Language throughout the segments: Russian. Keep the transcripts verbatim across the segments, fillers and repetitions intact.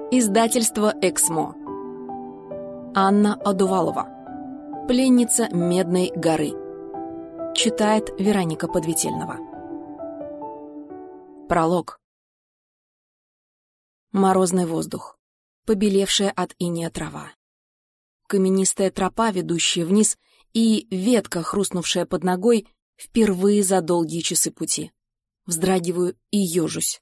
Издательство «Эксмо». Анна Одувалова. Пленница Медной горы. Читает Вероника Подветельнова. Пролог. Морозный воздух. Побелевшая от инея трава. Каменистая тропа, ведущая вниз, и ветка, хрустнувшая под ногой, впервые за долгие часы пути. Вздрагиваю и ежусь.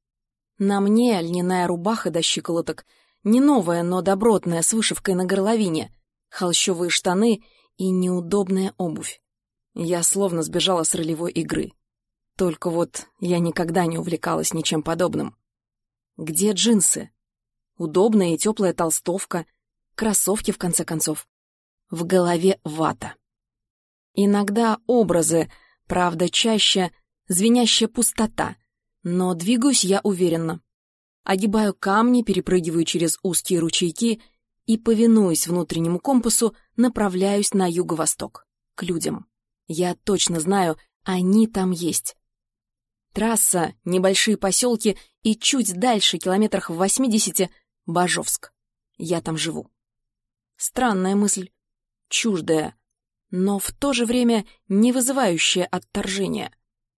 На мне льняная рубаха до щиколоток, не новая, но добротная, с вышивкой на горловине, холщовые штаны и неудобная обувь. Я словно сбежала с ролевой игры. Только вот я никогда не увлекалась ничем подобным. Где джинсы? Удобная и теплая толстовка, кроссовки, в конце концов. В голове вата. Иногда образы, правда, чаще звенящая пустота, но двигаюсь я уверенно. Огибаю камни, перепрыгиваю через узкие ручейки и, повинуясь внутреннему компасу, направляюсь на юго-восток, к людям. Я точно знаю, они там есть. Трасса, небольшие поселки и чуть дальше, километрах в восьмидесяти, Бажовск. Я там живу. Странная мысль, чуждая, но в то же время не вызывающая отторжения.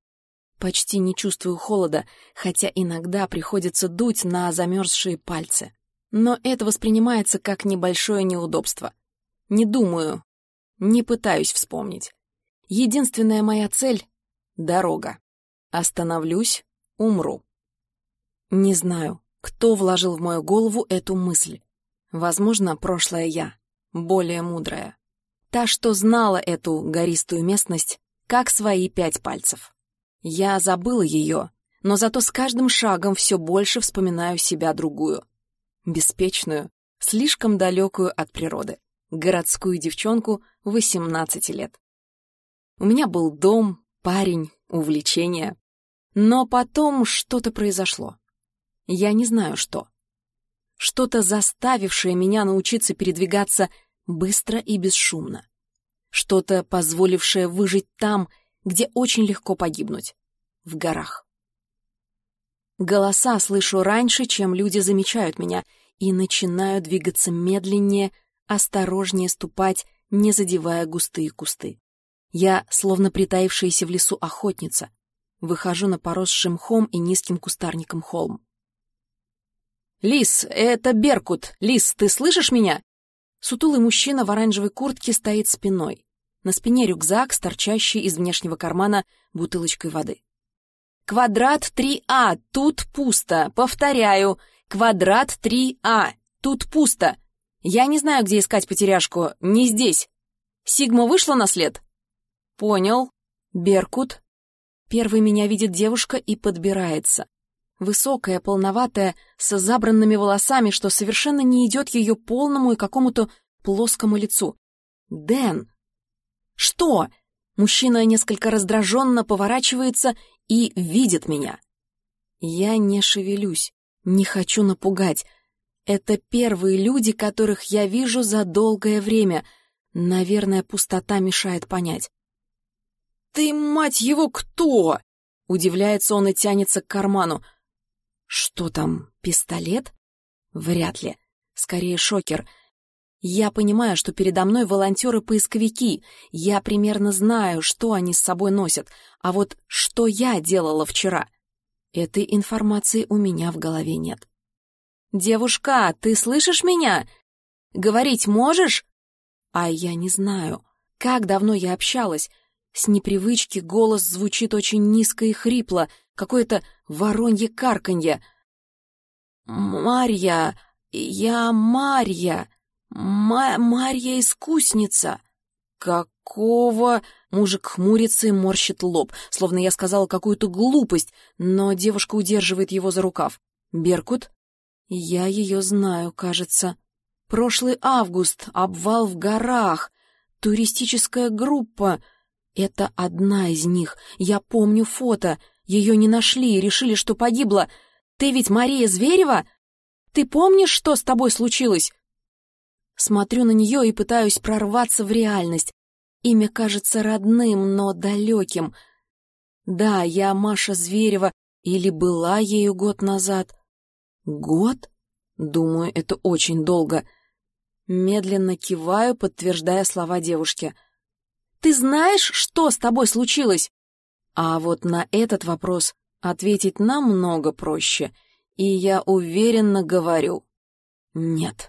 Почти не чувствую холода, хотя иногда приходится дуть на замерзшие пальцы. Но это воспринимается как небольшое неудобство. Не думаю, не пытаюсь вспомнить. Единственная моя цель — дорога. Остановлюсь — умру. Не знаю, кто вложил в мою голову эту мысль. Возможно, прошлое я, более мудрая. Та, что знала эту гористую местность, как свои пять пальцев. Я забыла ее, но зато с каждым шагом все больше вспоминаю себя другую. Беспечную, слишком далекую от природы, городскую девчонку восемнадцати лет. У меня был дом, парень, увлечения. Но потом что-то произошло. Я не знаю, что. Что-то, заставившее меня научиться передвигаться быстро и бесшумно. Что-то, позволившее выжить там, где очень легко погибнуть. В горах. Голоса слышу раньше, чем люди замечают меня, и начинаю двигаться медленнее, осторожнее ступать, не задевая густые кусты. Я, словно притаившаяся в лесу охотница, выхожу на поросший мхом и низким кустарником холм. «Лис, это Беркут! Лис, ты слышишь меня?» Сутулый мужчина в оранжевой куртке стоит спиной. На спине рюкзак с торчащей из внешнего кармана бутылочкой воды. «Квадрат три А, тут пусто. Повторяю, квадрат три А, тут пусто. Я не знаю, где искать потеряшку, не здесь. Сигма вышла на след?» «Понял. Беркут». Первой меня видит девушка и подбирается. Высокая, полноватая, с забранными волосами, что совершенно не идет ее полному и какому-то плоскому лицу. «Дэн!» «Что?» Мужчина несколько раздраженно поворачивается и видит меня. Я не шевелюсь, не хочу напугать. Это первые люди, которых я вижу за долгое время. Наверное, пустота мешает понять. «Ты, мать его, кто?» Удивляется он и тянется к карману. «Что там, пистолет?» Вряд ли. Скорее, шокер. Я понимаю, что передо мной волонтеры-поисковики. Я примерно знаю, что они с собой носят. А вот что я делала вчера? Этой информации у меня в голове нет. «Девушка, ты слышишь меня? Говорить можешь?» А я не знаю, как давно я общалась. С непривычки голос звучит очень низко и хрипло, какое-то воронье карканье. «Марья, я Марья, Ма Марья-искусница». «Какого?» Мужик хмурится и морщит лоб, словно я сказала какую-то глупость, но девушка удерживает его за рукав. «Беркут?» «Я ее знаю, кажется. Прошлый август, обвал в горах, туристическая группа. Это одна из них. Я помню фото. Ее не нашли и решили, что погибла. Ты ведь Мария Зверева? Ты помнишь, что с тобой случилось?» Смотрю на нее и пытаюсь прорваться в реальность. Имя кажется родным, но далеким. Да, я Маша Зверева, или была ею год назад. Год? Думаю, это очень долго. Медленно киваю, подтверждая слова девушки. Ты знаешь, что с тобой случилось? А вот на этот вопрос ответить намного проще, и я уверенно говорю: нет.